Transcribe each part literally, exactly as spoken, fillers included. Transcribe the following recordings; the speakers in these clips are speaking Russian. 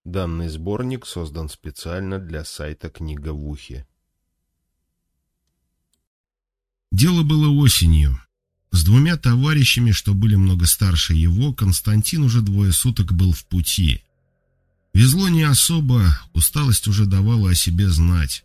Данный сборник создан специально для сайта «Книга в ухе». Дело было осенью. С двумя товарищами, что были много старше его, Константин уже двое суток был в пути. Везло не особо, усталость уже давала о себе знать.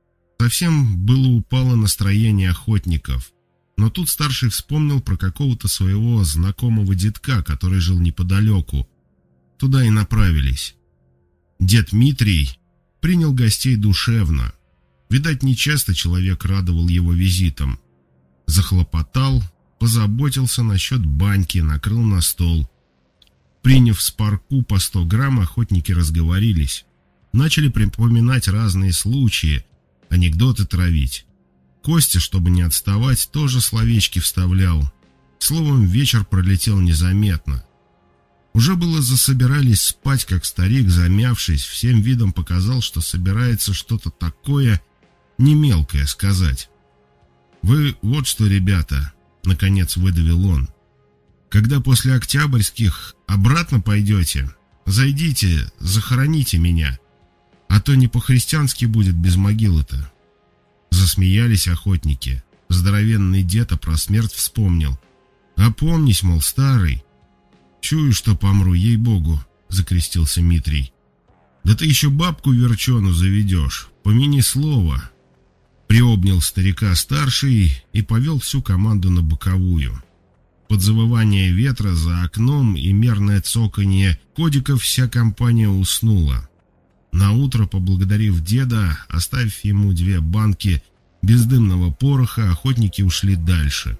Совсем было упало настроение охотников. Но тут старший вспомнил про какого-то своего знакомого дедка, который жил неподалеку. Туда и направились. Дед Митрий принял гостей душевно. Видать, нечасто человек радовал его визитом. Захлопотал, позаботился насчет баньки, накрыл на стол. Приняв с парку по сто грамм, охотники разговорились. Начали припоминать разные случаи, анекдоты травить. Костя, чтобы не отставать, тоже словечки вставлял. Словом, вечер пролетел незаметно. Уже было засобирались спать, как старик, замявшись, всем видом показал, что собирается что-то такое немелкое сказать. «Вы вот что, ребята», — наконец выдавил он, — «когда после октябрьских обратно пойдете, зайдите, захороните меня, а то не по-христиански будет без могилы-то». Засмеялись охотники. Здоровенный дед про смерть вспомнил. «Опомнись, мол, старый». «Чую, что помру, ей-богу», — закрестился Митрий. «Да ты еще бабку верчену заведешь, помяни слово». Приобнял старика старший и повел всю команду на боковую. Под завывание ветра за окном и мерное цоканье кодиков вся компания уснула. Наутро, поблагодарив деда, оставив ему две банки бездымного пороха, охотники ушли дальше.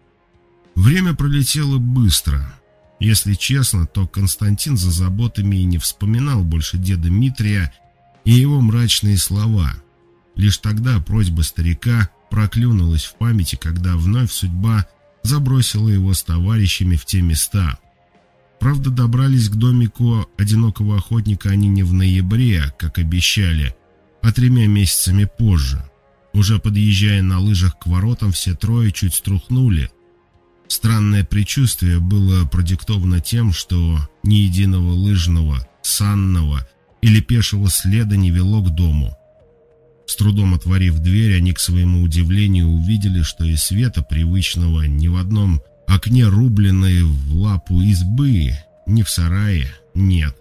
Время пролетело быстро. Если честно, то Константин за заботами и не вспоминал больше деда Митрия и его мрачные слова. Лишь тогда просьба старика проклюнулась в памяти, когда вновь судьба забросила его с товарищами в те места. Правда, добрались к домику одинокого охотника они не в ноябре, как обещали, а тремя месяцами позже. Уже подъезжая на лыжах к воротам, все трое чуть струхнули. Странное предчувствие было продиктовано тем, что ни единого лыжного, санного или пешего следа не вело к дому. С трудом отворив дверь, они, к своему удивлению, увидели, что и света привычного ни в одном окне рубленной в лапу избы, ни в сарае нет.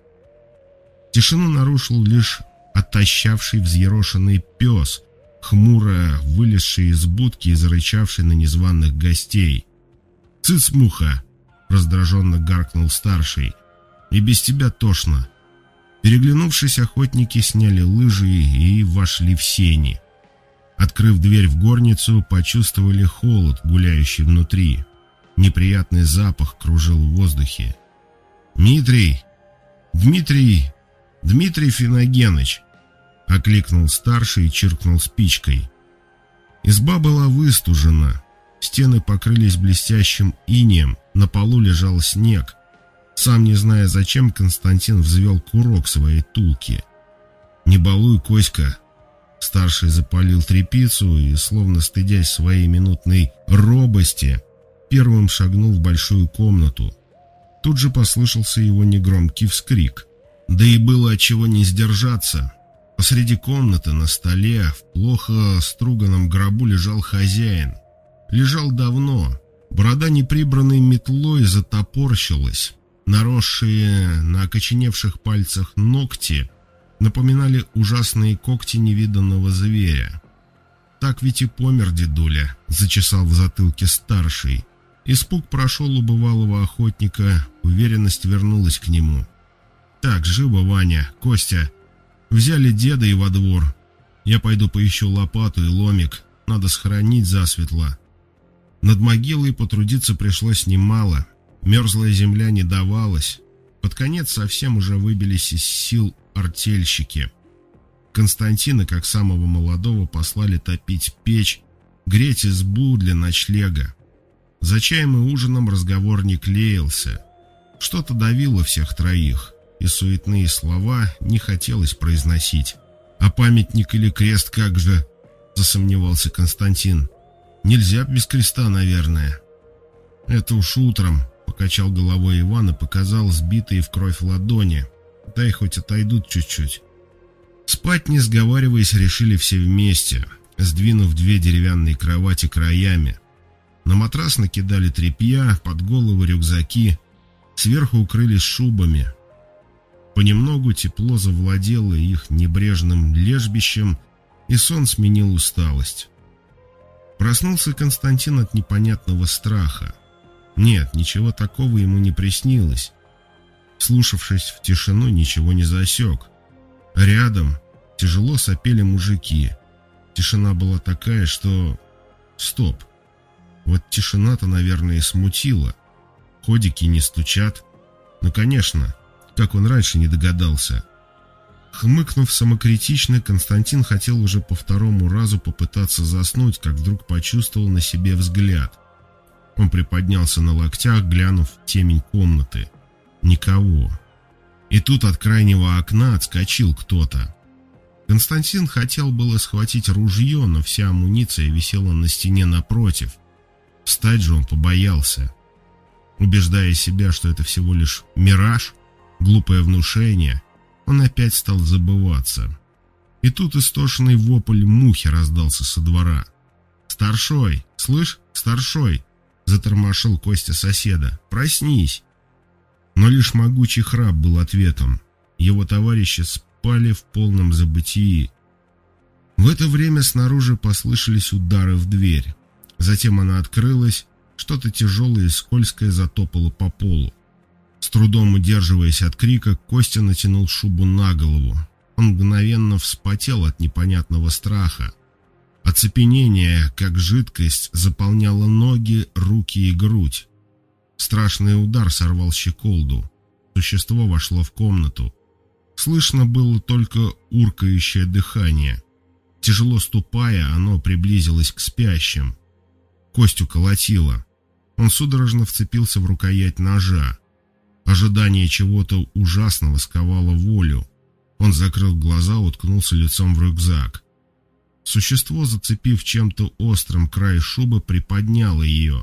Тишину нарушил лишь отощавший взъерошенный пес, хмуро вылезший из будки и зарычавший на незваных гостей. «Цыц, муха!» — раздраженно гаркнул старший. «И без тебя тошно». Переглянувшись, охотники сняли лыжи и вошли в сени. Открыв дверь в горницу, почувствовали холод, гуляющий внутри. Неприятный запах кружил в воздухе. «Дмитрий! Дмитрий! Дмитрий Финогеныч!» — окликнул старший и чиркнул спичкой. Изба была выстужена. Стены покрылись блестящим инеем, на полу лежал снег. Сам не зная зачем, Константин взвел курок своей тулки. «Не балуй, Коська!» Старший запалил тряпицу и, словно стыдясь своей минутной робости, первым шагнул в большую комнату. Тут же послышался его негромкий вскрик. Да и было отчего не сдержаться. Посреди комнаты на столе в плохо струганном гробу лежал хозяин. Лежал давно. Борода неприбранной метлой затопорщилась. Наросшие на окоченевших пальцах ногти напоминали ужасные когти невиданного зверя. «Так ведь и помер дедуля», — зачесал в затылке старший. Испуг прошел у бывалого охотника, уверенность вернулась к нему. «Так, живо, Ваня, Костя. Взяли деда и во двор. Я пойду поищу лопату и ломик, надо схоронить засветло». Над могилой потрудиться пришлось немало. Мерзлая земля не давалась. Под конец совсем уже выбились из сил артельщики. Константина, как самого молодого, послали топить печь, греть избу для ночлега. За чаем и ужином разговор не клеился. Что-то давило всех троих, и суетные слова не хотелось произносить. «А памятник или крест как же?» — засомневался Константин. «Нельзя без креста, наверное». «Это уж утром», — покачал головой Иван и показал сбитые в кровь ладони. дай хоть отойдут чуть-чуть. Спать, не сговариваясь, решили все вместе, сдвинув две деревянные кровати краями. На матрас накидали тряпья, под головы рюкзаки, сверху укрылись шубами. Понемногу тепло завладело их небрежным лежбищем, и сон сменил усталость. Проснулся Константин от непонятного страха. Нет, ничего такого ему не приснилось. Вслушавшись в тишину, ничего не засек. Рядом тяжело сопели мужики. Тишина была такая, что... Стоп. Вот тишина-то, наверное, и смутила. Ходики не стучат. Ну, конечно, как он раньше не догадался. Хмыкнув самокритично, Константин хотел уже по второму разу попытаться заснуть, как вдруг почувствовал на себе взгляд. Он приподнялся на локтях, глянув в темень комнаты. Никого. И тут от крайнего окна отскочил кто-то. Константин хотел было схватить ружье, но вся амуниция висела на стене напротив. Встать же он побоялся. Убеждая себя, что это всего лишь мираж, глупое внушение, он опять стал забываться. И тут истошный вопль мухи раздался со двора. «Старшой! Слышь, старшой!» — затормошил Костя соседа. «Проснись!» Но лишь могучий храп был ответом. Его товарищи спали в полном забытии. В это время снаружи послышались удары в дверь. Затем она открылась, что-то тяжелое и скользкое затопало по полу. С трудом удерживаясь от крика, Костя натянул шубу на голову. Он мгновенно вспотел от непонятного страха. Оцепенение, как жидкость, заполняло ноги, руки и грудь. Страшный удар сорвал щеколду. Существо вошло в комнату. Слышно было только уркающее дыхание. Тяжело ступая, оно приблизилось к спящим. Костю колотило. Он судорожно вцепился в рукоять ножа. Ожидание чего-то ужасного сковало волю. Он закрыл глаза, уткнулся лицом в рюкзак. Существо, зацепив чем-то острым край шубы, приподняло ее.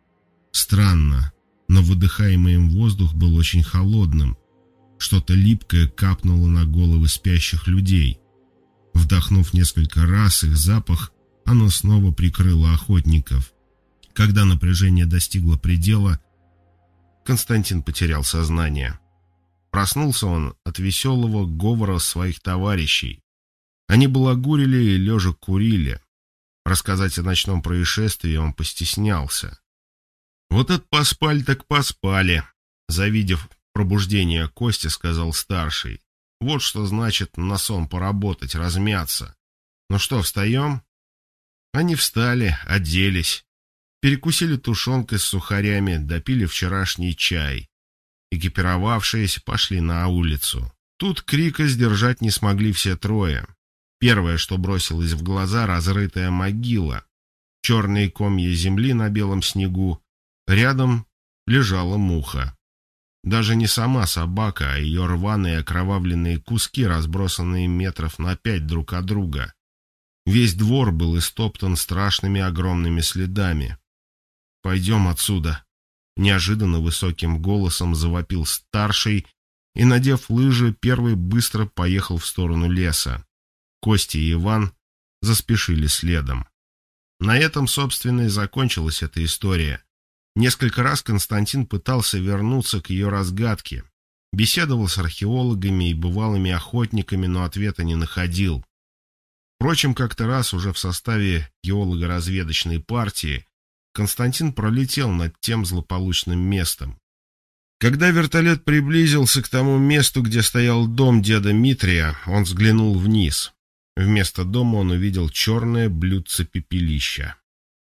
Странно, но выдыхаемый им воздух был очень холодным. Что-то липкое капнуло на головы спящих людей. Вдохнув несколько раз их запах, оно снова прикрыло охотников. Когда напряжение достигло предела, Константин потерял сознание. Проснулся он от веселого говора своих товарищей. Они балагурили и лежа курили. Рассказать о ночном происшествии он постеснялся. «Вот это поспали так поспали», — завидев пробуждение Костя, сказал старший. «Вот что значит на сон поработать, размяться. Ну что, встаем?» Они встали, оделись. Перекусили тушенкой с сухарями, допили вчерашний чай. Экипировавшиеся пошли на улицу. Тут крика сдержать не смогли все трое. Первое, что бросилось в глаза, разрытая могила. Черные комья земли на белом снегу. Рядом лежала муха. Даже не сама собака, а ее рваные окровавленные куски, разбросанные метров на пять друг от друга. Весь двор был истоптан страшными огромными следами. «Пойдем отсюда!» — неожиданно высоким голосом завопил старший и, надев лыжи, первый быстро поехал в сторону леса. Костя и Иван заспешили следом. На этом, собственно, и закончилась эта история. Несколько раз Константин пытался вернуться к ее разгадке. Беседовал с археологами и бывалыми охотниками, но ответа не находил. Впрочем, как-то раз уже в составе геолого-разведочной партии Константин пролетел над тем злополучным местом. Когда вертолет приблизился к тому месту, где стоял дом деда Митрия, он взглянул вниз. Вместо дома он увидел черное блюдце пепелища.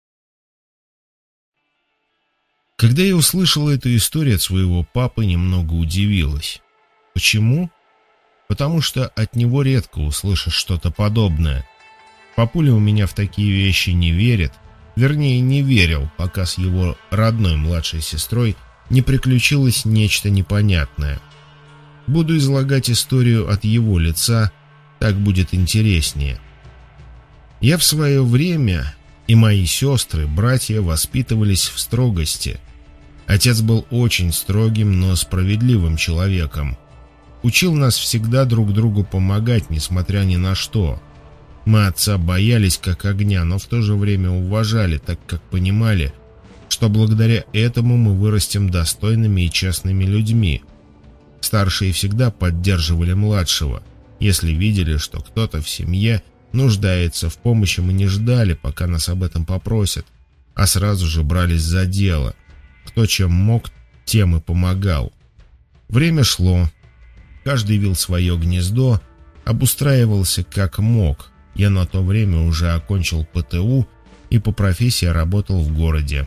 Когда я услышала эту историю от своего папы, немного удивилась. Почему? Потому что от него редко услышишь что-то подобное. Папуля у меня в такие вещи не верит, вернее, не верил, пока с его родной младшей сестрой не приключилось нечто непонятное. Буду излагать историю от его лица, так будет интереснее. Я в свое время и мои сестры, братья воспитывались в строгости. Отец был очень строгим, но справедливым человеком. Учил нас всегда друг другу помогать, несмотря ни на что. Мы отца боялись как огня, но в то же время уважали, так как понимали, что благодаря этому мы вырастем достойными и честными людьми. Старшие всегда поддерживали младшего. Если видели, что кто-то в семье нуждается в помощи, мы не ждали, пока нас об этом попросят, а сразу же брались за дело. Кто чем мог, тем и помогал. Время шло. Каждый вил свое гнездо, обустраивался как мог. Я на то время уже окончил Пэ Тэ У и по профессии работал в городе.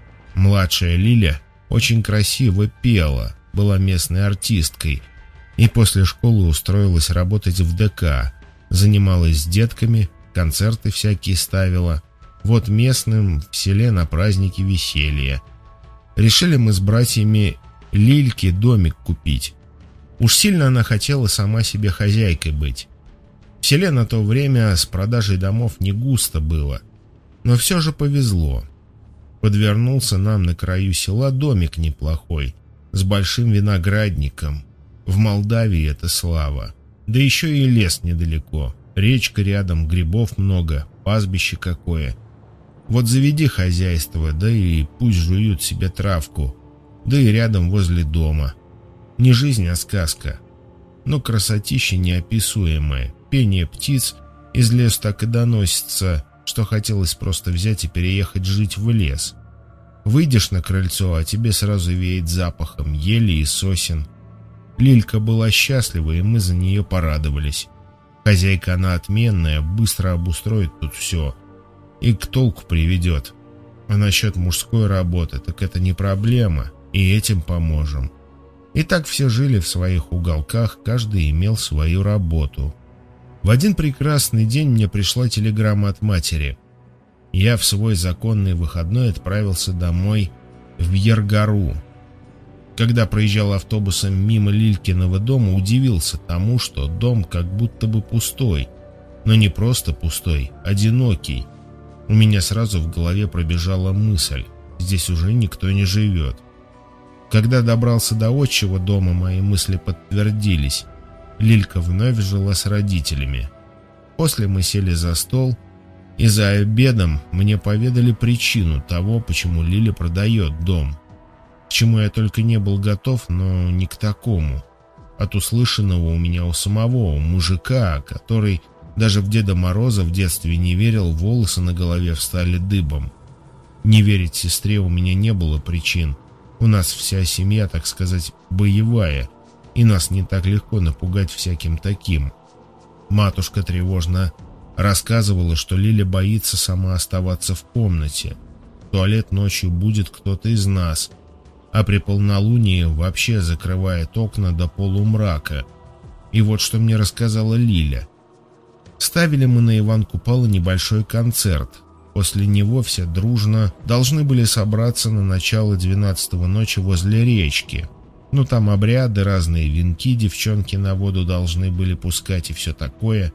Младшая Лиля очень красиво пела, была местной артисткой и после школы устроилась работать в Дэ Ка. Занималась с детками, концерты всякие ставила. Вот местным в селе на праздники веселья. Решили мы с братьями Лильке домик купить. Уж сильно она хотела сама себе хозяйкой быть. В селе на то время с продажей домов не густо было, но все же повезло. Подвернулся нам на краю села домик неплохой, с большим виноградником. В Молдавии это слава. Да еще и лес недалеко, речка рядом, грибов много, пастбище какое. Вот заведи хозяйство, да и пусть жуют себе травку, да и рядом возле дома. Не жизнь, а сказка. Но красотища неописуемая, пение птиц из леса так и доносится, что хотелось просто взять и переехать жить в лес. Выйдешь на крыльцо, а тебе сразу веет запахом ели и сосен. Лилька была счастлива, и мы за нее порадовались. Хозяйка она отменная, быстро обустроит тут все и к толку приведет. А насчет мужской работы, так это не проблема, и этим поможем. И так все жили в своих уголках, каждый имел свою работу. В один прекрасный день мне пришла телеграмма от матери. Я в свой законный выходной отправился домой в Бьер-Гару. Когда проезжал автобусом мимо Лилькиного дома, удивился тому, что дом как будто бы пустой. Но не просто пустой, одинокий. У меня сразу в голове пробежала мысль: здесь уже никто не живет. Когда добрался до отчего дома, мои мысли подтвердились. Лилька вновь жила с родителями. После мы сели за стол, и за обедом мне поведали причину того, почему Лиля продает дом. К чему я только не был готов, но не к такому. От услышанного у меня у самого, у мужика, который даже в Деда Мороза в детстве не верил, волосы на голове встали дыбом. Не верить сестре у меня не было причин. У нас вся семья, так сказать, боевая, и нас не так легко напугать всяким таким. Матушка тревожно рассказывала, что Лиля боится сама оставаться в комнате. В туалет ночью будет кто-то из нас, а при полнолунии вообще закрывает окна до полумрака. И вот что мне рассказала Лиля. Ставили мы на Иван Купала небольшой концерт. После него все дружно должны были собраться на начало двенадцатого ночи возле речки. Ну там обряды, разные венки девчонки на воду должны были пускать и все такое.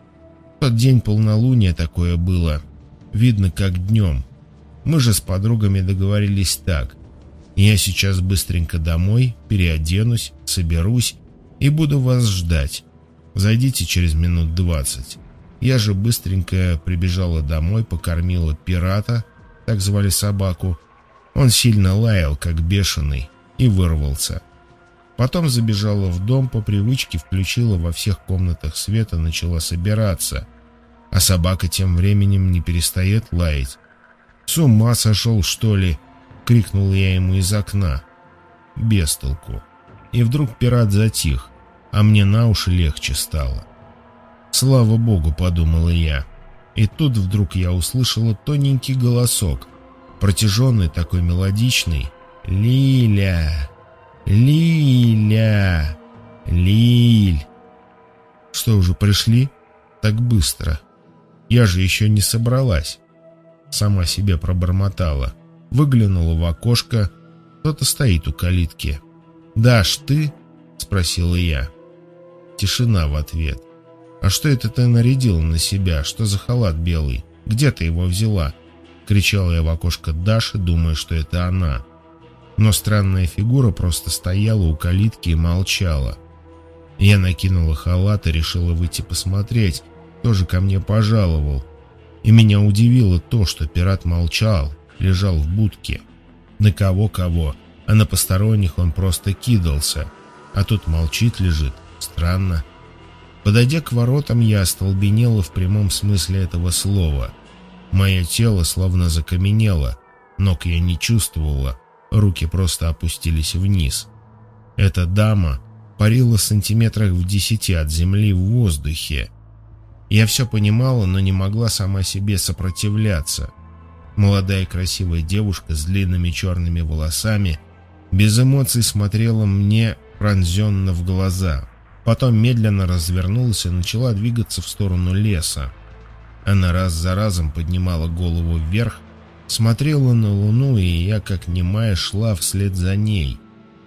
В тот день полнолуние такое было. Видно как днем. Мы же с подругами договорились так. Я сейчас быстренько домой, переоденусь, соберусь и буду вас ждать. Зайдите через минут двадцать. Я же быстренько прибежала домой, покормила пирата, так звали собаку. Он сильно лаял, как бешеный, и вырвался. Потом забежала в дом, по привычке включила во всех комнатах света, начала собираться. А собака тем временем не перестает лаять. «С ума сошел, что ли?» — крикнул я ему из окна. Без толку. И вдруг пират затих, а мне на уши легче стало. «Слава богу», — подумала я. И тут вдруг я услышала тоненький голосок, протяженный, такой мелодичный. «Лиля! Лиля! Лиль!» Что, уже пришли? Так быстро. Я же еще не собралась. Сама себе пробормотала. Выглянула в окошко. Кто-то стоит у калитки. «Даш, ты?» — спросила я. Тишина в ответ. «А что это ты нарядила на себя? Что за халат белый? Где ты его взяла?» — кричала я в окошко Даши, думая, что это она. Но странная фигура просто стояла у калитки и молчала. Я накинула халат и решила выйти посмотреть, кто же ко мне пожаловал. И меня удивило то, что пират молчал, лежал в будке. На кого-кого, а на посторонних он просто кидался. А тут молчит, лежит. Странно. Подойдя к воротам, я остолбенела в прямом смысле этого слова. Мое тело словно закаменело, ног я не чувствовала, руки просто опустились вниз. Эта дама парила сантиметрах в десяти от земли в воздухе. Я все понимала, но не могла сама себе сопротивляться. Молодая и красивая девушка с длинными черными волосами без эмоций смотрела мне пронзенно в глаза. Потом медленно развернулась и начала двигаться в сторону леса. Она раз за разом поднимала голову вверх, смотрела на луну, и я, как немая, шла вслед за ней.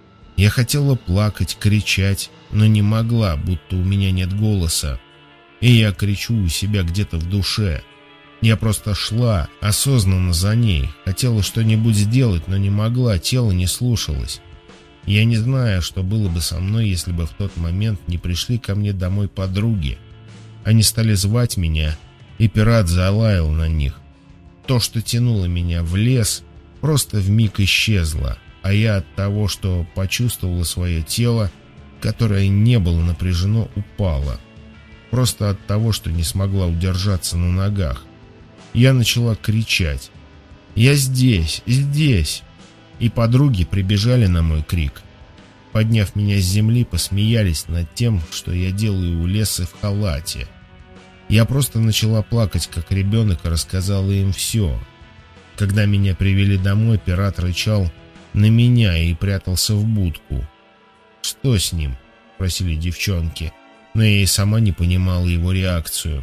Я хотела плакать, кричать, но не могла, будто у меня нет голоса. И я кричу у себя где-то в душе. Я просто шла, осознанно за ней, хотела что-нибудь сделать, но не могла, тело не слушалось. Я не знаю, что было бы со мной, если бы в тот момент не пришли ко мне домой подруги. Они стали звать меня, и пират залаял на них. То, что тянуло меня в лес, просто вмиг исчезло, а я от того, что почувствовала свое тело, которое не было напряжено, упало. Просто от того, что не смогла удержаться на ногах. Я начала кричать: «Я здесь, здесь!» И подруги прибежали на мой крик. Подняв меня с земли, посмеялись над тем, что я делаю у леса в халате. Я просто начала плакать, как ребенок, и рассказала им все. Когда меня привели домой, пират рычал на меня и прятался в будку. «Что с ним?» — спросили девчонки, но я и сама не понимала его реакцию.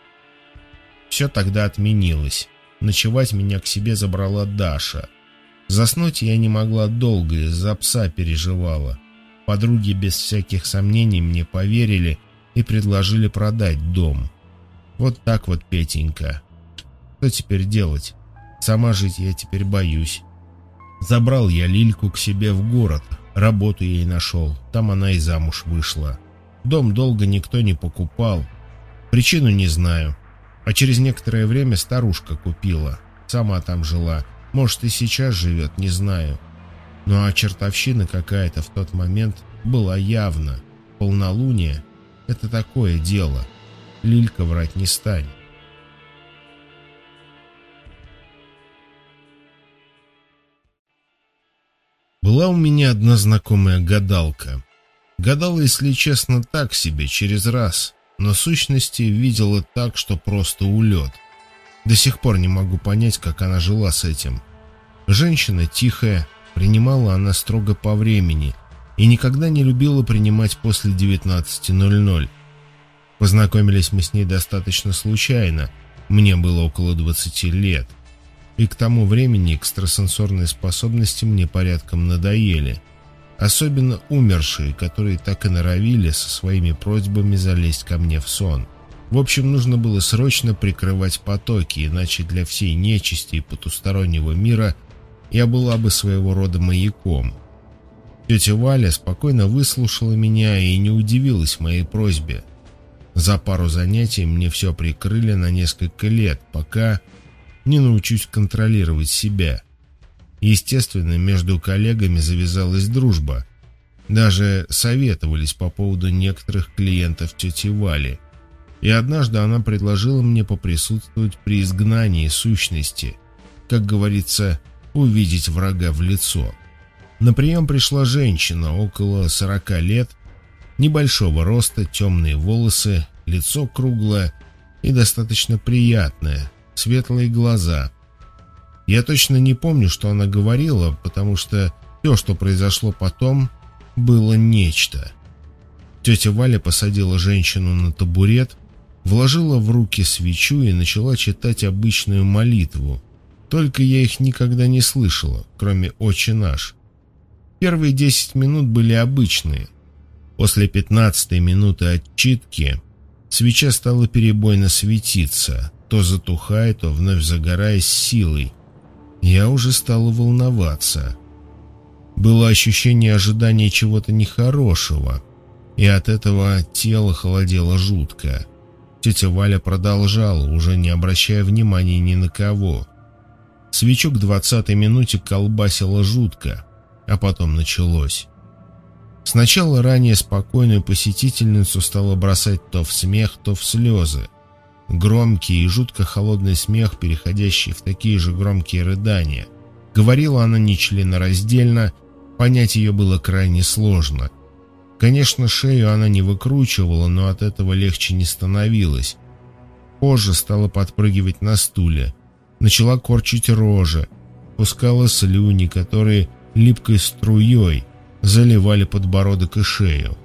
Все тогда отменилось. Ночевать меня к себе забрала Даша. Заснуть я не могла долго, из-за пса переживала. Подруги без всяких сомнений мне поверили и предложили продать дом. Вот так вот, Петенька. Что теперь делать? Сама жить я теперь боюсь. Забрал я Лильку к себе в город, работу ей нашел, там она и замуж вышла. Дом долго никто не покупал, причину не знаю. А через некоторое время старушка купила, сама там жила. Может, и сейчас живет, не знаю. Ну а чертовщина какая-то в тот момент была явно. Полнолуние — это такое дело. Лилька врать не станет. Была у меня одна знакомая гадалка. Гадала, если честно, так себе, через раз, но сущности видела так, что просто улет. До сих пор не могу понять, как она жила с этим. Женщина тихая, принимала она строго по времени и никогда не любила принимать после девятнадцати ноль-ноль. Познакомились мы с ней достаточно случайно, мне было около двадцати лет. И к тому времени экстрасенсорные способности мне порядком надоели. Особенно умершие, которые так и норовили со своими просьбами залезть ко мне в сон. В общем, нужно было срочно прикрывать потоки, иначе для всей нечисти и потустороннего мира я была бы своего рода маяком. Тетя Валя спокойно выслушала меня и не удивилась моей просьбе. За пару занятий мне все прикрыли на несколько лет, пока не научусь контролировать себя. Естественно, между коллегами завязалась дружба. Даже советовались по поводу некоторых клиентов тети Вали. И однажды она предложила мне поприсутствовать при изгнании сущности, как говорится, увидеть врага в лицо. На прием пришла женщина около сорока лет, небольшого роста, темные волосы, лицо круглое и достаточно приятное, светлые глаза. Я точно не помню, что она говорила, потому что все, что произошло потом, было нечто. Тетя Валя посадила женщину на табурет, вложила в руки свечу и начала читать обычную молитву. Только я их никогда не слышала, кроме «Отче наш». Первые десять минут были обычные. После пятнадцатой минуты отчитки свеча стала перебойно светиться, то затухая, то вновь загораясь силой. Я уже стала волноваться. Было ощущение ожидания чего-то нехорошего. и от этого тело холодело жутко. Тетя Валя продолжала, уже не обращая внимания ни на кого. Свечу к двадцатой минуте колбасило жутко, а потом началось. Сначала ранее спокойную посетительницу стало бросать то в смех, то в слезы. Громкий и жутко холодный смех, переходящий в такие же громкие рыдания. Говорила она нечленораздельно, понять ее было крайне сложно. Конечно, шею она не выкручивала, но от этого легче не становилось. Позже стала подпрыгивать на стуле, начала корчить рожи, пускала слюни, которые липкой струей заливали подбородок и шею.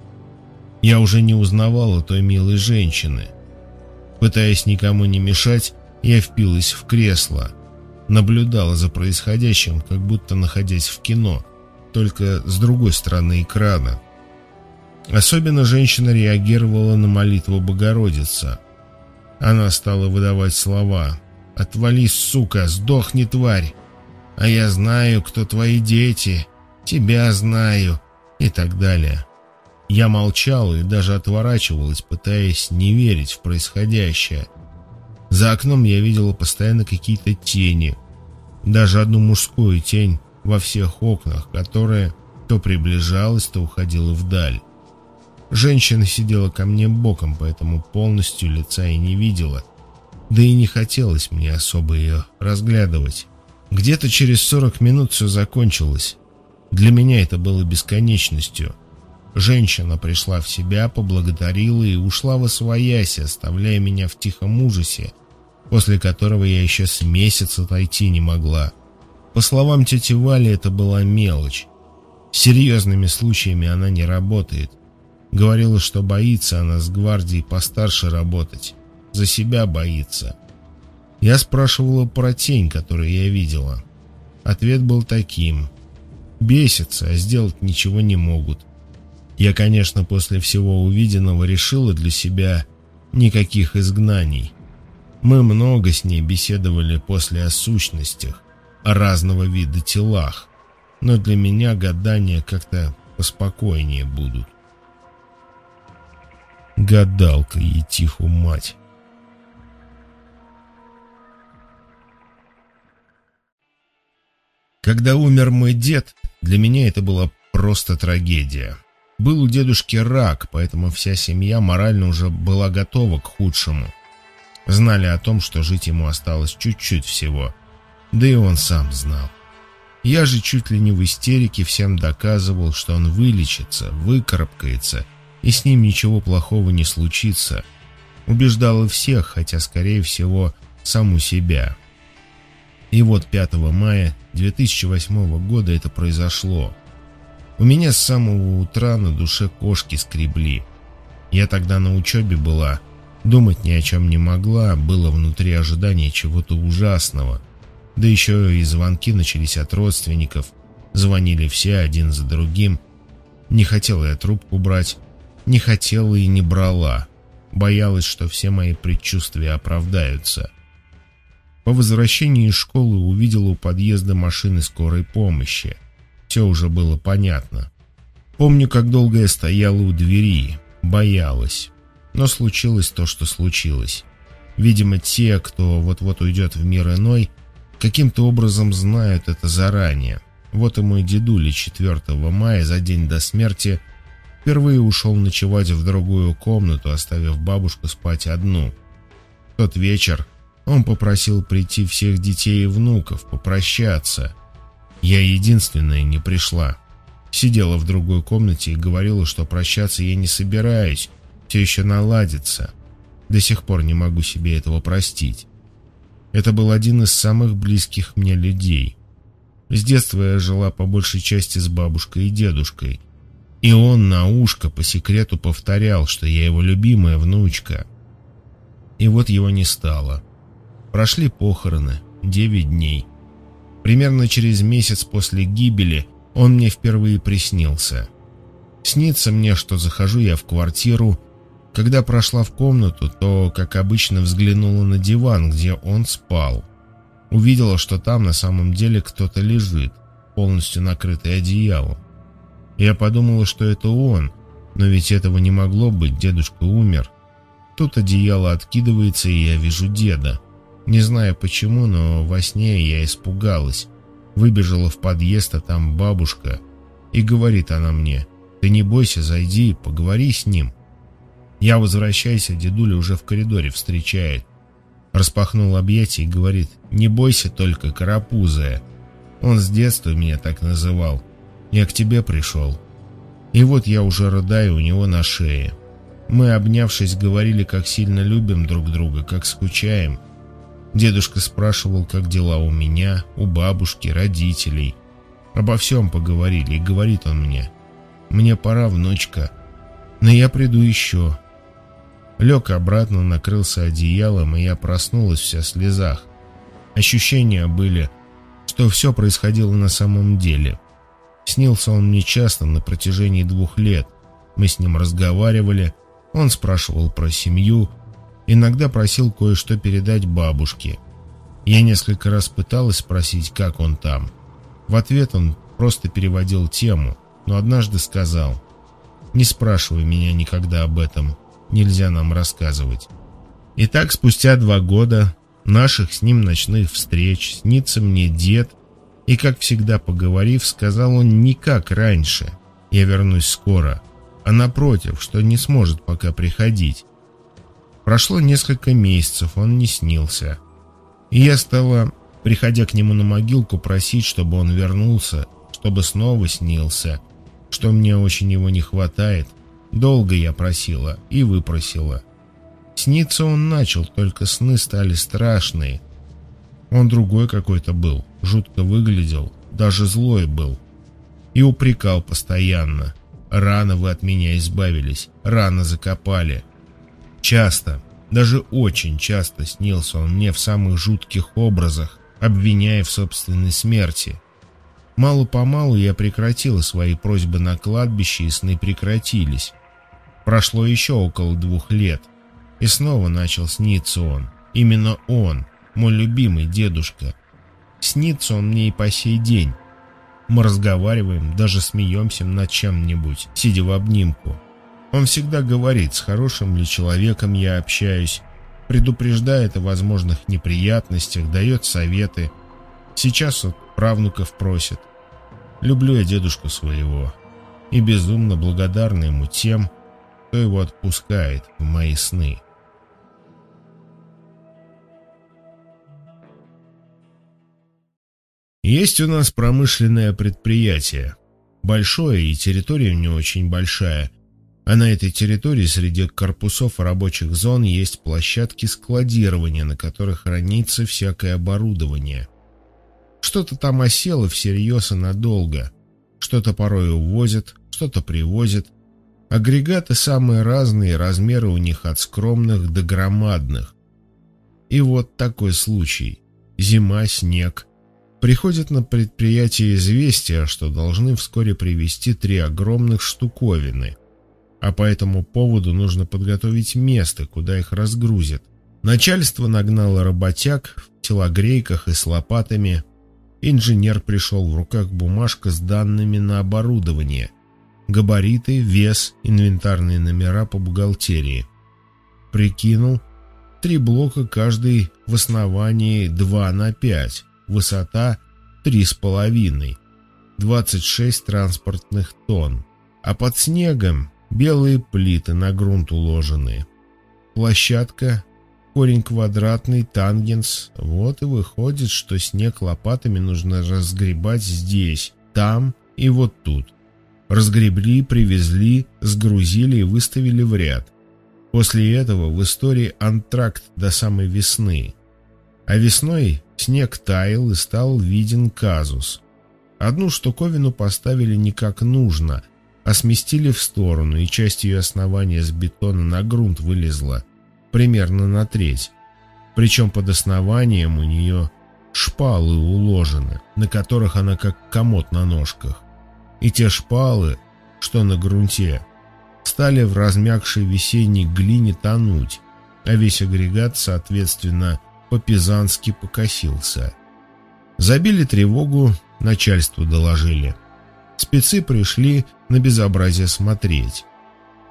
Я уже не узнавала той милой женщины. Пытаясь никому не мешать, я впилась в кресло, наблюдала за происходящим, как будто находясь в кино, только с другой стороны экрана. Особенно женщина реагировала на молитву Богородицы. Она стала выдавать слова: «Отвались, сука, сдохни, тварь! А я знаю, кто твои дети, тебя знаю», и так далее. Я молчала и даже отворачивалась, пытаясь не верить в происходящее. За окном я видела постоянно какие-то тени, даже одну мужскую тень во всех окнах, которая то приближалась, то уходила вдаль. Женщина сидела ко мне боком, поэтому полностью лица и не видела, да и не хотелось мне особо ее разглядывать. Где-то через сорок минут все закончилось. Для меня это было бесконечностью. Женщина пришла в себя, поблагодарила и ушла восвояси, оставляя меня в тихом ужасе, после которого я еще с месяца отойти не могла. По словам тети Вали, это была мелочь. С серьезными случаями она не работает. Говорила, что боится она с гвардией постарше работать. За себя боится. Я спрашивала про тень, которую я видела. Ответ был таким: бесятся, а сделать ничего не могут. Я, конечно, после всего увиденного решила для себя: никаких изгнаний. Мы много с ней беседовали после о сущностях, о разного вида телах, но для меня гадания как-то поспокойнее будут. Гадалка, етиху мать. Когда умер мой дед, для меня это была просто трагедия. Был у дедушки рак, поэтому вся семья морально уже была готова к худшему. Знали о том, что жить ему осталось чуть-чуть всего, да и он сам знал. Я же чуть ли не в истерике всем доказывал, что он вылечится, выкарабкается, и с ним ничего плохого не случится. Убеждала всех, хотя, скорее всего, саму себя. И вот пятого мая две тысячи восьмого года это произошло. У меня с самого утра на душе кошки скребли. Я тогда на учебе была, думать ни о чем не могла, было внутри ожидания чего-то ужасного. Да еще и звонки начались от родственников. Звонили все один за другим. Не хотела я трубку брать, не хотела и не брала. Боялась, что все мои предчувствия оправдаются. По возвращении из школы увидела у подъезда машины скорой помощи. Все уже было понятно. Помню, как долго я стояла у двери, боялась. Но случилось то, что случилось. Видимо, те, кто вот-вот уйдет в мир иной, каким-то образом знают это заранее. Вот и мой дедуля четвёртого мая, за день до смерти, впервые ушел ночевать в другую комнату, оставив бабушку спать одну. В тот вечер он попросил прийти всех детей и внуков, попрощаться. Я единственная не пришла. Сидела в другой комнате и говорила, что прощаться я не собираюсь, все еще наладится. До сих пор не могу себе этого простить. Это был один из самых близких мне людей. С детства я жила по большей части с бабушкой и дедушкой. И он на ушко по секрету повторял, что я его любимая внучка. И вот его не стало. Прошли похороны, девять дней. Примерно через месяц после гибели он мне впервые приснился. Снится мне, что захожу я в квартиру. Когда прошла в комнату, то, как обычно, взглянула на диван, где он спал. Увидела, что там на самом деле кто-то лежит, полностью накрытый одеялом. Я подумала, что это он, Но ведь этого не могло быть, дедушка умер. Тут одеяло откидывается, и я вижу деда. Не знаю почему, но во сне я испугалась. Выбежала в подъезд, а там бабушка. И говорит она мне: «Ты не бойся, зайди, поговори с ним». Я возвращаюсь, а дедуля уже в коридоре встречает. Распахнул объятия и говорит: «Не бойся только, карапузая. Он с детства меня так называл. Я к тебе пришел». И вот я уже рыдаю у него на шее. Мы, обнявшись, говорили, как сильно любим друг друга, как скучаем. Дедушка спрашивал, как дела у меня, у бабушки, родителей. Обо всем поговорили, и говорит он мне: «Мне пора, внучка, но я приду еще». Лег обратно, накрылся одеялом, и я проснулась вся в слезах. Ощущения были, что все происходило на самом деле. Снился он мне часто на протяжении двух лет. Мы с ним разговаривали, он спрашивал про семью, иногда просил кое-что передать бабушке. Я несколько раз пыталась спросить, как он там. В ответ он просто переводил тему, но однажды сказал: «Не спрашивай меня никогда об этом, нельзя нам рассказывать». И так спустя два года наших с ним ночных встреч снится мне дед, и, как всегда поговорив, сказал он не как раньше: «Я вернусь скоро», а напротив, что не сможет пока приходить. Прошло несколько месяцев, он не снился. И я стала, приходя к нему на могилку, просить, чтобы он вернулся, чтобы снова снился, что мне очень его не хватает. Долго я просила и выпросила. Сниться он начал, только сны стали страшные. Он другой какой-то был, жутко выглядел, даже злой был. И упрекал постоянно: «Рано вы от меня избавились, рано закопали». Часто, даже очень часто снился он мне в самых жутких образах, обвиняя в собственной смерти. Мало-помалу я прекратила свои просьбы на кладбище, и сны прекратились. Прошло еще около двух лет, и снова начал сниться он. Именно он, мой любимый дедушка. Снится он мне и по сей день. Мы разговариваем, даже смеемся над чем-нибудь, сидя в обнимку. Он всегда говорит, с хорошим ли человеком я общаюсь, предупреждает о возможных неприятностях, дает советы. Сейчас вот правнуков просит. Люблю я дедушку своего и безумно благодарна ему тем, кто его отпускает в мои сны. Есть у нас промышленное предприятие. Большое, и территория у него очень большая. А на этой территории среди корпусов и рабочих зон есть площадки складирования, на которых хранится всякое оборудование. Что-то там осело всерьез и надолго. Что-то порой увозят, что-то привозят. Агрегаты самые разные, размеры у них от скромных до громадных. И вот такой случай. Зима, снег. Приходит на предприятие известие, что должны вскоре привезти три огромных штуковины. А по этому поводу нужно подготовить место, куда их разгрузят. Начальство нагнало работяг в телогрейках и с лопатами. Инженер пришел, в руках бумажка с данными на оборудование. Габариты, вес, инвентарные номера по бухгалтерии. Прикинул. Три блока, каждый в основании два на пять. Высота три с половиной. двадцать шесть транспортных тонн. А под снегом белые плиты на грунт уложены. Площадка, корень квадратный, тангенс. Вот и выходит, что снег лопатами нужно разгребать здесь, там и вот тут. Разгребли, привезли, сгрузили и выставили в ряд. После этого в истории антракт до самой весны. А весной снег таял и стал виден казус. Одну штуковину поставили не как нужно, а сместили в сторону, и часть ее основания с бетона на грунт вылезла примерно на треть. Причем под основанием у нее шпалы уложены, на которых она как комод на ножках. И те шпалы, что на грунте, стали в размягшей весенней глине тонуть, а весь агрегат, соответственно, по-пизански покосился. Забили тревогу, начальству доложили. Спецы пришли на безобразие смотреть.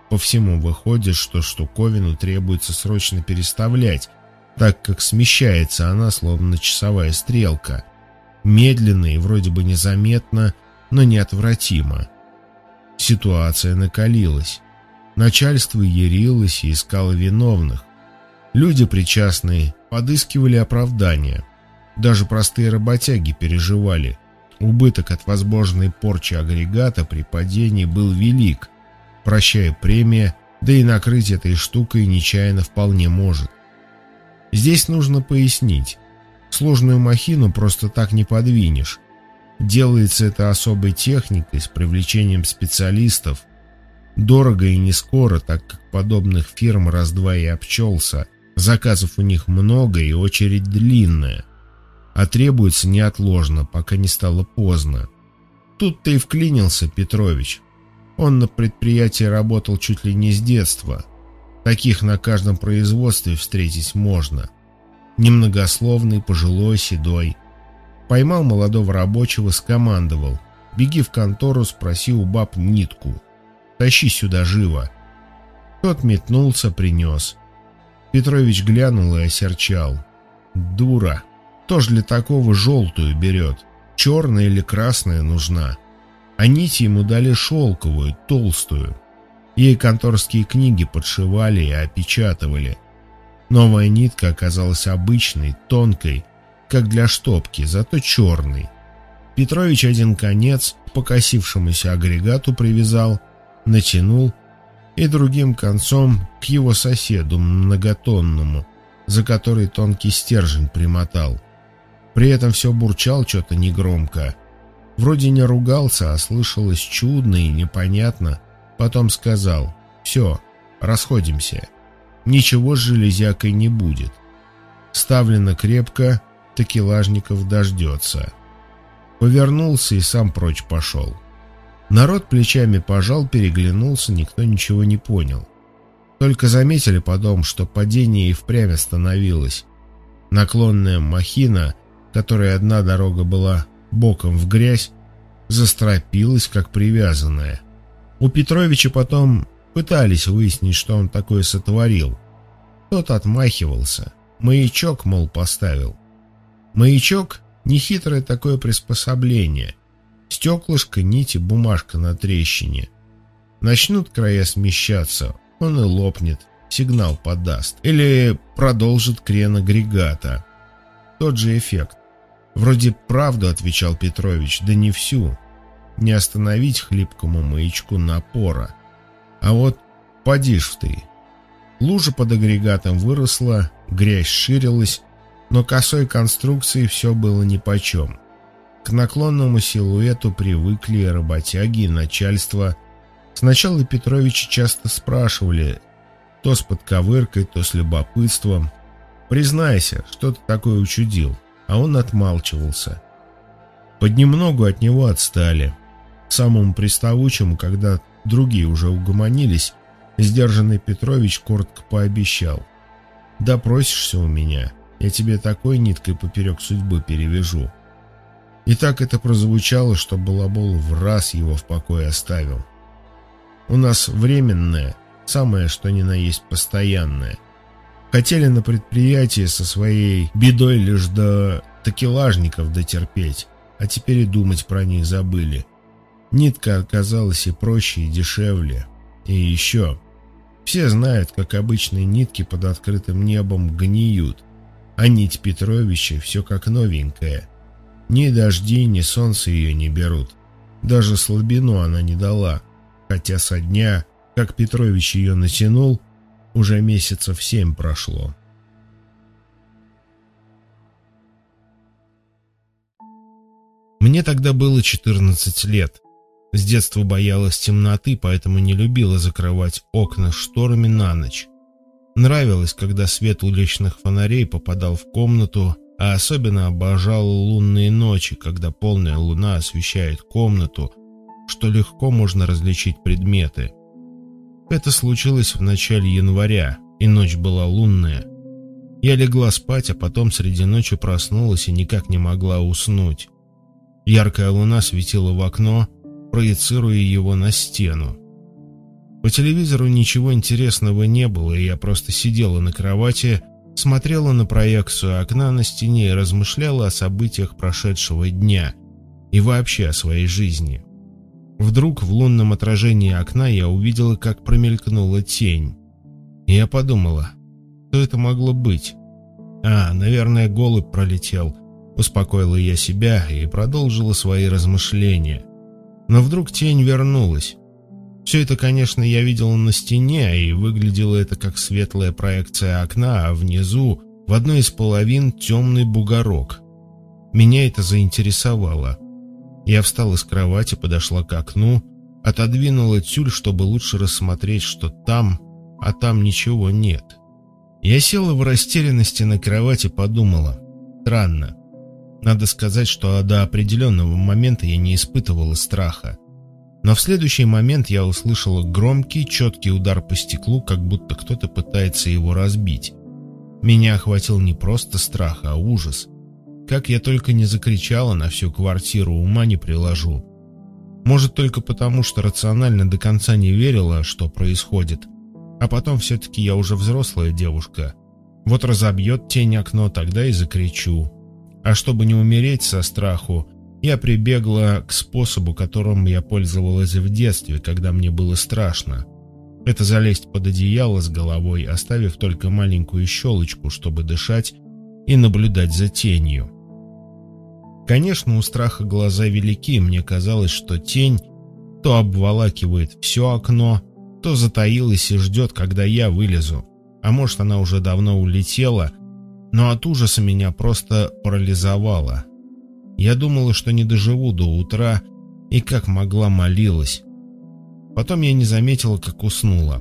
По всему выходит, что штуковину требуется срочно переставлять, так как смещается она, словно часовая стрелка. Медленно и вроде бы незаметно, но неотвратимо. Ситуация накалилась. Начальство ярилось и искало виновных. Люди причастные подыскивали оправдания. Даже простые работяги переживали. Убыток от возможной порчи агрегата при падении был велик. Прощая премия, да и накрыть этой штукой нечаянно вполне может. Здесь нужно пояснить. Сложную махину просто так не подвинешь. Делается это особой техникой с привлечением специалистов. Дорого и не скоро, так как подобных фирм раз-два и обчелся. Заказов у них много и очередь длинная. А требуется неотложно, пока не стало поздно. Тут-то и вклинился Петрович. Он на предприятии работал чуть ли не с детства. Таких на каждом производстве встретить можно. Немногословный, пожилой, седой. Поймал молодого рабочего, скомандовал: «Беги в контору, спроси у баб нитку. Тащи сюда живо». Тот метнулся, принес. Петрович глянул и осерчал: «Дура! Кто ж для такого желтую берет? Черная или красная нужна?» А нити ему дали шелковую, толстую. Ей конторские книги подшивали и опечатывали. Новая нитка оказалась обычной, тонкой, как для штопки, зато черной. Петрович один конец к покосившемуся агрегату привязал, натянул и другим концом к его соседу многотонному, за который тонкий стержень примотал. При этом все бурчал что-то негромко. Вроде не ругался, а слышалось чудно и непонятно. Потом сказал: «Все, расходимся. Ничего с железякой не будет. Ставлено крепко, такелажников дождется». Повернулся и сам прочь пошел. Народ плечами пожал, переглянулся, никто ничего не понял. Только заметили потом, что падение и впрямь остановилось. Наклонная махина, которой одна дорога была боком в грязь, застропилась, как привязанная. У Петровича потом пытались выяснить, что он такое сотворил. Тот отмахивался. Маячок, мол, поставил. Маячок — нехитрое такое приспособление. Стеклышко, нити, бумажка на трещине. Начнут края смещаться, он и лопнет, сигнал подаст. Или продолжит крен агрегата. Тот же эффект. «Вроде правду», — отвечал Петрович, — «да не всю. Не остановить хлипкому маячку напора. А вот поди ж ты». Лужа под агрегатом выросла, грязь ширилась, но косой конструкции все было нипочем. К наклонному силуэту привыкли и работяги, и начальство. Сначала Петровича часто спрашивали, то с подковыркой, то с любопытством: «Признайся, что ты такое учудил?» А он отмалчивался. Поднемногу от него отстали. Самому приставучему, когда другие уже угомонились, сдержанный Петрович коротко пообещал: «Допросишься у меня, я тебе такой ниткой поперек судьбы перевяжу». И так это прозвучало, что балабол в раз его в покое оставил. У нас временное, самое что ни на есть постоянное. Хотели на предприятии со своей бедой лишь до такелажников дотерпеть, а теперь и думать про них забыли. Нитка оказалась и проще, и дешевле. И еще. Все знают, как обычные нитки под открытым небом гниют, а нить Петровича все как новенькая. Ни дожди, ни солнце ее не берут. Даже слабину она не дала, хотя со дня, как Петрович ее натянул, уже месяцев семь прошло. Мне тогда было четырнадцать лет. С детства боялась темноты, поэтому не любила закрывать окна шторами на ночь. Нравилось, когда свет уличных фонарей попадал в комнату, а особенно обожала лунные ночи, когда полная луна освещает комнату, что легко можно различить предметы. Это случилось в начале января, и ночь была лунная. Я легла спать, а потом среди ночи проснулась и никак не могла уснуть. Яркая луна светила в окно, проецируя его на стену. По телевизору ничего интересного не было, и я просто сидела на кровати, смотрела на проекцию окна на стене и размышляла о событиях прошедшего дня и вообще о своей жизни. Вдруг в лунном отражении окна я увидела, как промелькнула тень. И я подумала, что это могло быть? А, наверное, голубь пролетел. Успокоила я себя и продолжила свои размышления. Но вдруг тень вернулась. Все это, конечно, я видела на стене, и выглядело это как светлая проекция окна, а внизу, в одной из половин, темный бугорок. Меня это заинтересовало. Я встала с кровати, подошла к окну, отодвинула тюль, чтобы лучше рассмотреть, что там, а там ничего нет. Я села в растерянности на кровати, подумала. Странно. Надо сказать, что до определенного момента я не испытывала страха. Но в следующий момент я услышала громкий, четкий удар по стеклу, как будто кто-то пытается его разбить. Меня охватил не просто страх, а ужас. Как я только не закричала на всю квартиру, ума не приложу. Может, только потому, что рационально до конца не верила, что происходит. А потом все-таки я уже взрослая девушка. Вот разобьет тень окно, тогда и закричу. А чтобы не умереть со страху, я прибегла к способу, которым я пользовалась в детстве, когда мне было страшно. Это залезть под одеяло с головой, оставив только маленькую щелочку, чтобы дышать и наблюдать за тенью. Конечно, у страха глаза велики, мне казалось, что тень то обволакивает все окно, то затаилась и ждет, когда я вылезу. А может, она уже давно улетела, но от ужаса меня просто парализовало. Я думала, что не доживу до утра, и как могла молилась. Потом я не заметила, как уснула.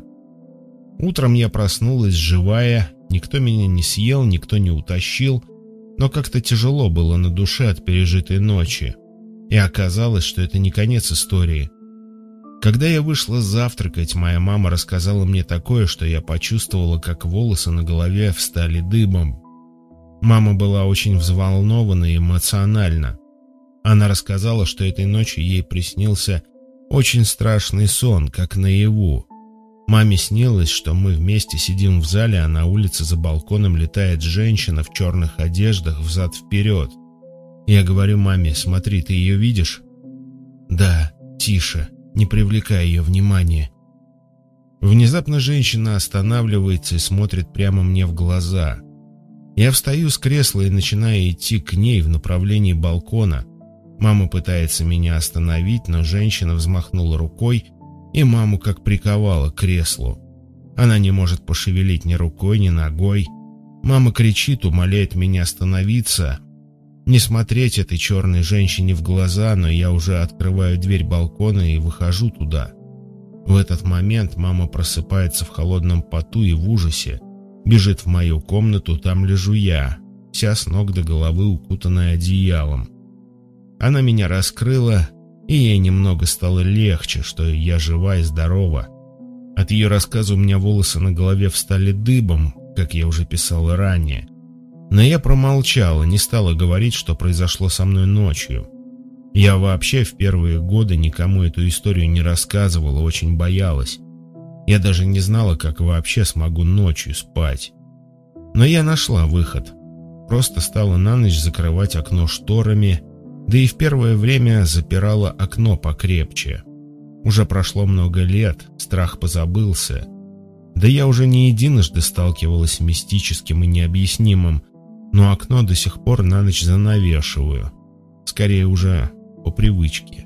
Утром я проснулась живая, никто меня не съел, никто не утащил, но как-то тяжело было на душе от пережитой ночи. И оказалось, что это не конец истории. Когда я вышла завтракать, моя мама рассказала мне такое, что я почувствовала, как волосы на голове встали дыбом. Мама была очень взволнована и эмоциональна. Она рассказала, что этой ночью ей приснился очень страшный сон, как наяву. Маме снилось, что мы вместе сидим в зале, а на улице за балконом летает женщина в черных одеждах взад-вперед. Я говорю маме: смотри, ты ее видишь? Да, тише, не привлекай ее внимания. Внезапно женщина останавливается и смотрит прямо мне в глаза. Я встаю с кресла и начинаю идти к ней в направлении балкона. Мама пытается меня остановить, но женщина взмахнула рукой, и маму как приковала к креслу. Она не может пошевелить ни рукой, ни ногой. Мама кричит, умоляет меня остановиться, не смотреть этой черной женщине в глаза, но я уже открываю дверь балкона и выхожу туда. В этот момент мама просыпается в холодном поту и в ужасе. Бежит в мою комнату, там лежу я, вся с ног до головы укутанная одеялом. Она меня раскрыла, и ей немного стало легче, что я жива и здорова. От ее рассказа у меня волосы на голове встали дыбом, как я уже писал ранее. Но я промолчала, не стала говорить, что произошло со мной ночью. Я вообще в первые годы никому эту историю не рассказывала, очень боялась. Я даже не знала, как вообще смогу ночью спать. Но я нашла выход. Просто стала на ночь закрывать окно шторами, да и в первое время запирала окно покрепче. Уже прошло много лет, страх позабылся. Да я уже не единожды сталкивалась с мистическим и необъяснимым, но окно до сих пор на ночь занавешиваю. Скорее уже по привычке.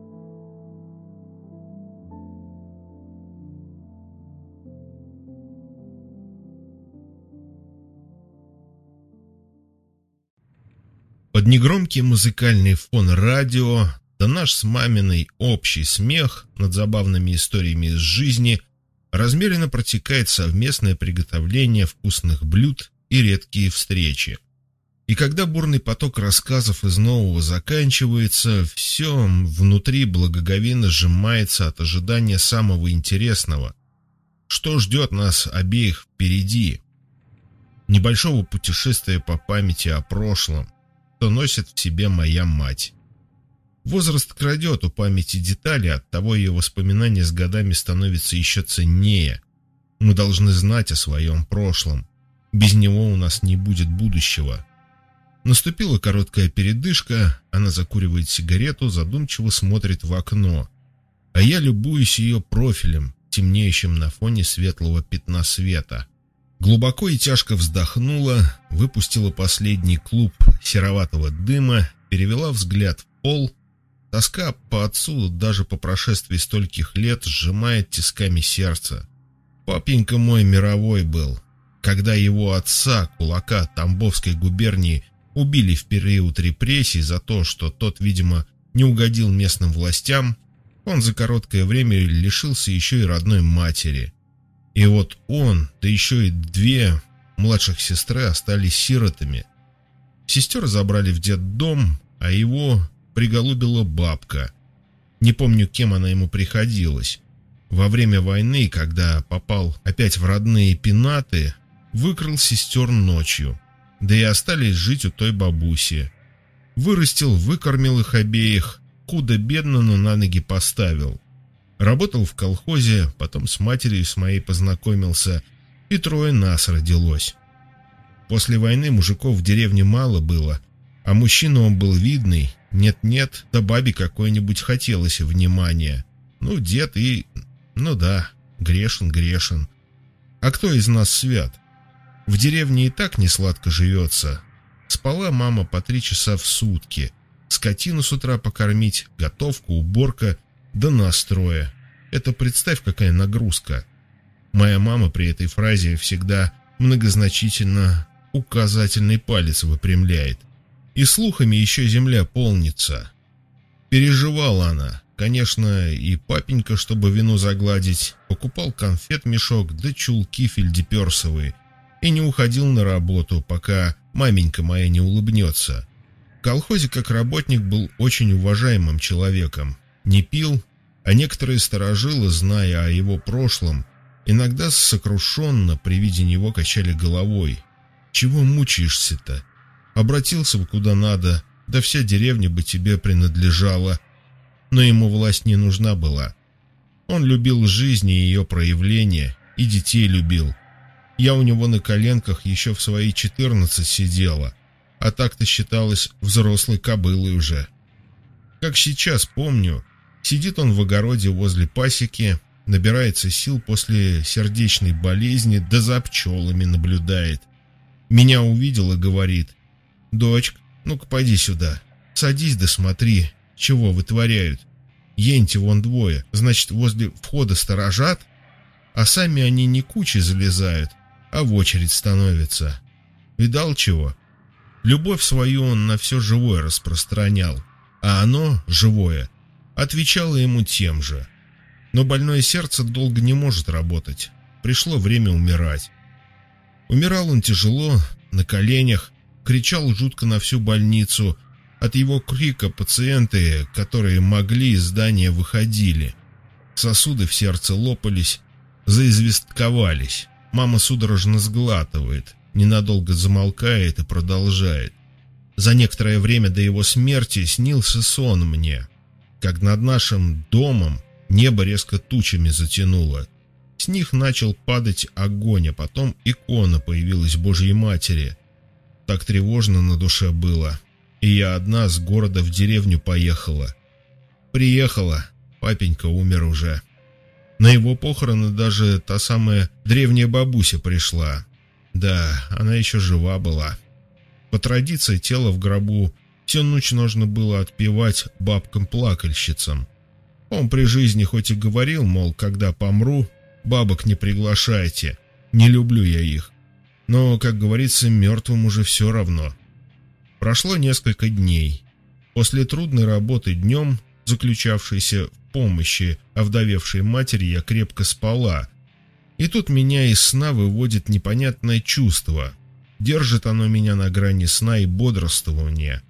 Под негромкий музыкальный фон радио, да наш с маминой общий смех над забавными историями из жизни, размеренно протекает совместное приготовление вкусных блюд и редкие встречи. И когда бурный поток рассказов из нового заканчивается, все внутри благоговейно сжимается от ожидания самого интересного. Что ждет нас обеих впереди? Небольшого путешествия по памяти о прошлом, что носит в себе моя мать. Возраст крадет у памяти детали, оттого ее воспоминания с годами становятся еще ценнее. Мы должны знать о своем прошлом. Без него у нас не будет будущего. Наступила короткая передышка, она закуривает сигарету, задумчиво смотрит в окно. А я любуюсь ее профилем, темнеющим на фоне светлого пятна света. Глубоко и тяжко вздохнула, выпустила последний клуб сероватого дыма, перевела взгляд в пол. Тоска по отцу даже по прошествии стольких лет сжимает тисками сердце. Папенька мой мировой был. Когда его отца, кулака Тамбовской губернии, убили в период репрессий за то, что тот, видимо, не угодил местным властям, он за короткое время лишился еще и родной матери. И вот он, да еще и две младших сестры остались сиротами. Сестер забрали в детдом, а его приголубила бабка. Не помню, кем она ему приходилась. Во время войны, когда попал опять в родные пенаты, выкрал сестер ночью, да и остались жить у той бабуси. Вырастил, выкормил их обеих, худо-бедно, но на ноги поставил. Работал в колхозе, потом с матерью с моей познакомился, и трое нас родилось. После войны мужиков в деревне мало было, а мужчина он был видный, нет-нет, да бабе какой-нибудь хотелось внимания. Ну, дед и... ну да, грешен-грешен. А кто из нас свят? В деревне и так не сладко живется. Спала мама по три часа в сутки. Скотину с утра покормить, готовка, уборка, да настроя. Это представь, какая нагрузка. Моя мама при этой фразе всегда многозначительно указательный палец выпрямляет. И слухами еще земля полнится. Переживала она. Конечно, и папенька, чтобы вину загладить, покупал конфет мешок да чулки фельдеперсовые и не уходил на работу, пока маменька моя не улыбнется. В колхозе как работник был очень уважаемым человеком. Не пил, а некоторые старожилы, зная о его прошлом, иногда сокрушенно при виде него качали головой. «Чего мучаешься-то? Обратился бы куда надо, да вся деревня бы тебе принадлежала». Но ему власть не нужна была. Он любил жизнь и ее проявления, и детей любил. Я у него на коленках еще в свои четырнадцать сидела, а так-то считалась взрослой кобылой уже. Как сейчас помню, сидит он в огороде возле пасеки, набирается сил после сердечной болезни, да за пчелами наблюдает. Меня увидел и говорит: «Дочка, ну-ка пойди сюда, садись да смотри, чего вытворяют. Енти вон двое, значит, возле входа сторожат, а сами они не кучей залезают, а в очередь становятся. Видал чего? Любовь свою он на все живое распространял, а оно, живое, отвечало ему тем же. Но больное сердце долго не может работать. Пришло время умирать. Умирал он тяжело, на коленях, кричал жутко на всю больницу. От его крика пациенты, которые могли из здания, выходили. Сосуды в сердце лопались, заизвестковались. Мама судорожно сглатывает, ненадолго замолкает и продолжает. За некоторое время до его смерти снился сон мне, как над нашим домом небо резко тучами затянуло. С них начал падать огонь, а потом икона появилась Божьей Матери. Так тревожно на душе было. И я одна с города в деревню поехала. Приехала, папенька умер уже. На его похороны даже та самая древняя бабуся пришла. Да, она еще жива была. По традиции тело в гробу всю ночь нужно было отпевать бабкам-плакальщицам. Он при жизни хоть и говорил, мол, когда помру, бабок не приглашайте, не люблю я их. Но, как говорится, мертвым уже все равно. Прошло несколько дней. После трудной работы днем, заключавшейся в помощи овдовевшей матери, я крепко спала. И тут меня из сна выводит непонятное чувство. Держит оно меня на грани сна и бодрствования.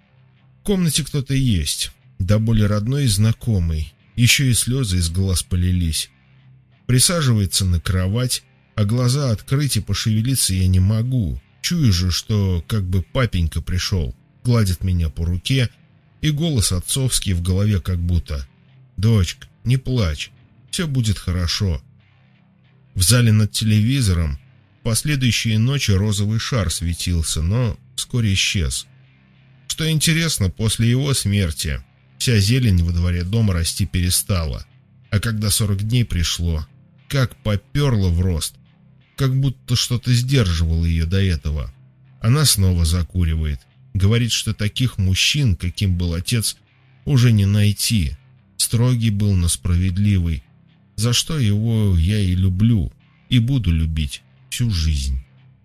В комнате кто-то есть, да более родной и знакомый. Еще и слезы из глаз полились. Присаживается на кровать, а глаза открыть и пошевелиться я не могу. Чую же, что как бы папенька пришел, гладит меня по руке, И голос отцовский в голове как будто: «Дочка, не плачь, все будет хорошо». В зале над телевизором в последующие ночи розовый шар светился, но вскоре исчез. Что интересно, после его смерти вся зелень во дворе дома расти перестала, а когда сорок дней пришло, как поперло в рост, как будто что-то сдерживало ее до этого. Она снова закуривает, говорит, что таких мужчин, каким был отец, уже не найти. Строгий был, но справедливый, за что его я и люблю, и буду любить всю жизнь.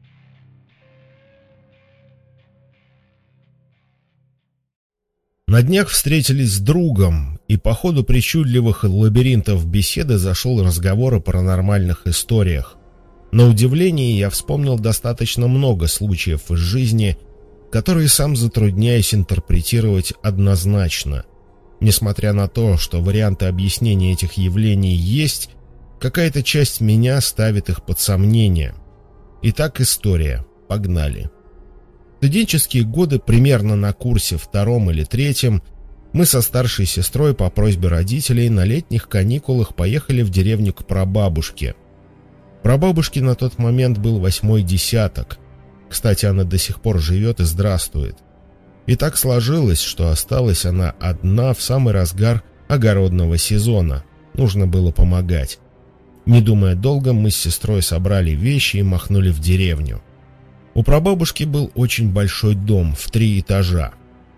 На днях встретились с другом, и по ходу причудливых лабиринтов беседы зашел разговор о паранормальных историях. На удивление я вспомнил достаточно много случаев из жизни, которые сам затрудняюсь интерпретировать однозначно. Несмотря на то, что варианты объяснения этих явлений есть, какая-то часть меня ставит их под сомнение. Итак, история. Погнали. В студенческие годы, примерно на курсе втором или третьем, мы со старшей сестрой по просьбе родителей на летних каникулах поехали в деревню к прабабушке. Прабабушке на тот момент был восьмой десяток. Кстати, она до сих пор живет и здравствует. И так сложилось, что осталась она одна в самый разгар огородного сезона. Нужно было помогать. Не думая долго, мы с сестрой собрали вещи и махнули в деревню. У прабабушки был очень большой дом в три этажа.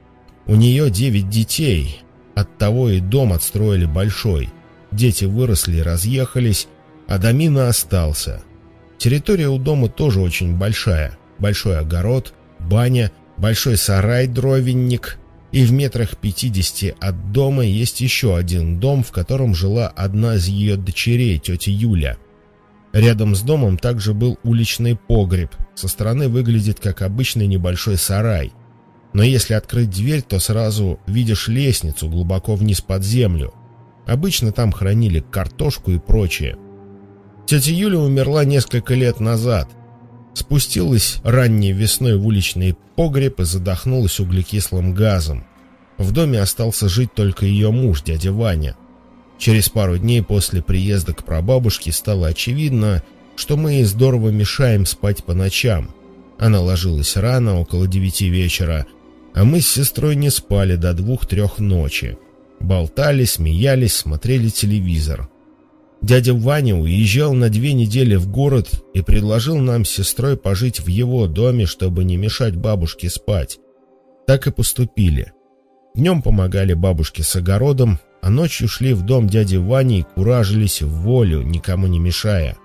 У нее девять детей, оттого и дом отстроили большой. Дети выросли и разъехались, а домина остался. Территория у дома тоже очень большая. Большой огород, баня, большой сарай-дровенник, и в метрах пятидесяти от дома есть еще один дом, в котором жила одна из ее дочерей, тетя Юля. Рядом с домом также был уличный погреб, со стороны выглядит как обычный небольшой сарай. Но если открыть дверь, то сразу видишь лестницу глубоко вниз под землю. Обычно там хранили картошку и прочее. Тетя Юля умерла несколько лет назад. Спустилась ранней весной в уличный погреб и задохнулась углекислым газом. В доме остался жить только ее муж, дядя Ваня. Через пару дней после приезда к прабабушке стало очевидно, что мы ей здорово мешаем спать по ночам. Она ложилась рано, около девяти вечера, а мы с сестрой не спали до двух-трех ночи. Болтали, смеялись, смотрели телевизор. Дядя Ваня уезжал на две недели в город и предложил нам с сестрой пожить в его доме, чтобы не мешать бабушке спать. Так и поступили. Днем помогали бабушке с огородом, а ночью шли в дом дяди Вани и куражились в волю, никому не мешая.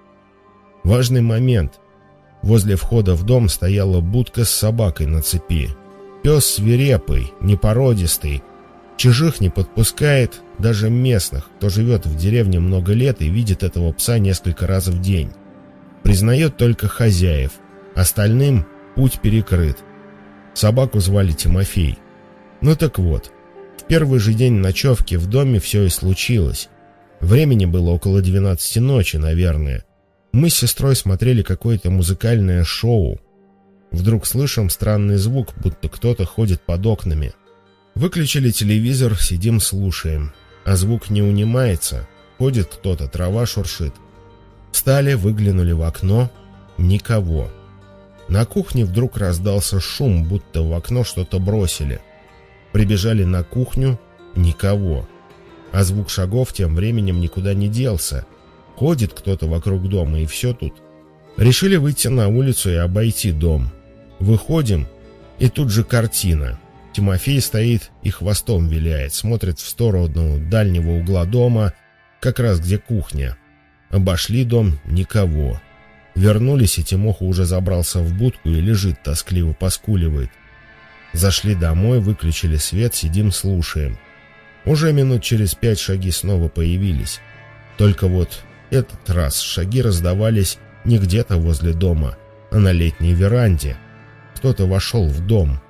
Важный момент. Возле входа в дом стояла будка с собакой на цепи. Пес свирепый, непородистый, чужих не подпускает, даже местных, кто живет в деревне много лет и видит этого пса несколько раз в день. Признает только хозяев, остальным путь перекрыт. Собаку звали Тимофей. Ну так вот, в первый же день ночевки в доме все и случилось. Времени было около двенадцати ночи, наверное. Мы с сестрой смотрели какое-то музыкальное шоу. Вдруг слышим странный звук, будто кто-то ходит под окнами. Выключили телевизор, сидим, слушаем. А звук не унимается. Ходит кто-то, трава шуршит. Встали, выглянули в окно. Никого. На кухне вдруг раздался шум, будто в окно что-то бросили. Прибежали на кухню. Никого. А звук шагов тем временем никуда не делся. Ходит кто-то вокруг дома, и все тут. Решили выйти на улицу и обойти дом. Выходим, и тут же картина. Тимофей стоит и хвостом виляет, смотрит в сторону дальнего угла дома, как раз где кухня. Обошли дом, никого. Вернулись, и Тимоха уже забрался в будку и лежит, тоскливо поскуливает. Зашли домой, выключили свет, сидим, слушаем. Уже минут через пять шаги снова появились. Только вот этот раз шаги раздавались не где-то возле дома, а на летней веранде. Кто-то вошел в дом.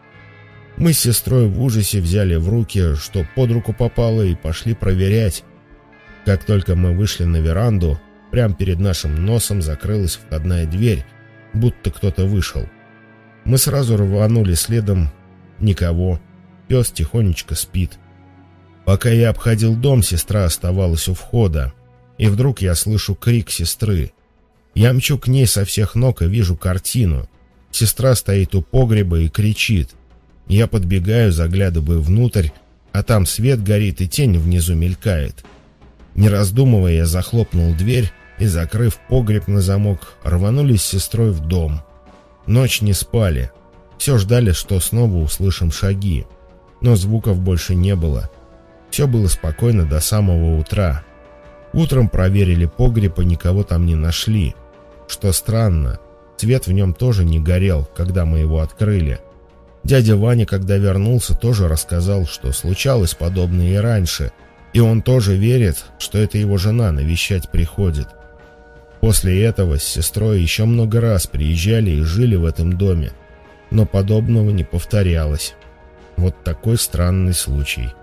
Мы с сестрой в ужасе взяли в руки, что под руку попало, и пошли проверять. Как только мы вышли на веранду, прямо перед нашим носом закрылась входная дверь, будто кто-то вышел. Мы сразу рванули следом. Никого. пес тихонечко спит. Пока я обходил дом, сестра оставалась у входа, и вдруг я слышу крик сестры. Я мчу к ней со всех ног и вижу картину. Сестра стоит у погреба и кричит. Я подбегаю, заглядываю внутрь, а там свет горит и тень внизу мелькает. Не раздумывая, я захлопнул дверь и, закрыв погреб на замок, рванулись с сестрой в дом. Ночь не спали. Все ждали, что снова услышим шаги. Но звуков больше не было. Все было спокойно до самого утра. Утром проверили погреб и никого там не нашли. Что странно, свет в нем тоже не горел, когда мы его открыли. Дядя Ваня, когда вернулся, тоже рассказал, что случалось подобное и раньше, и он тоже верит, что это его жена навещать приходит. После этого с сестрой еще много раз приезжали и жили в этом доме, но подобного не повторялось. Вот такой странный случай.